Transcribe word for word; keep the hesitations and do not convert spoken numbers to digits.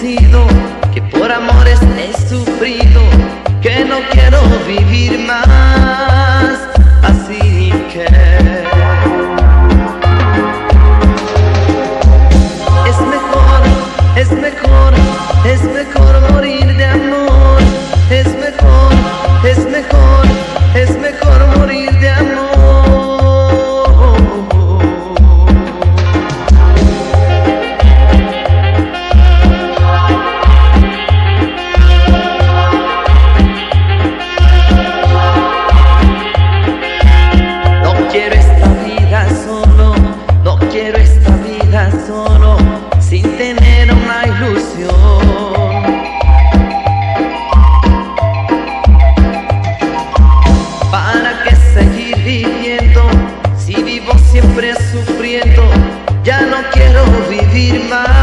convencido que por amores he sufrido, que no quiero vivir más, así que es mejor, es mejor, es mejor morir de amor, es mejor, es mejor, es mejor morir de amor. Quiero esta vida solo, no quiero esta vida solo, sin tener una ilusión. ¿Para qué seguir viviendo si vivo siempre sufriendo? Ya no quiero vivir más.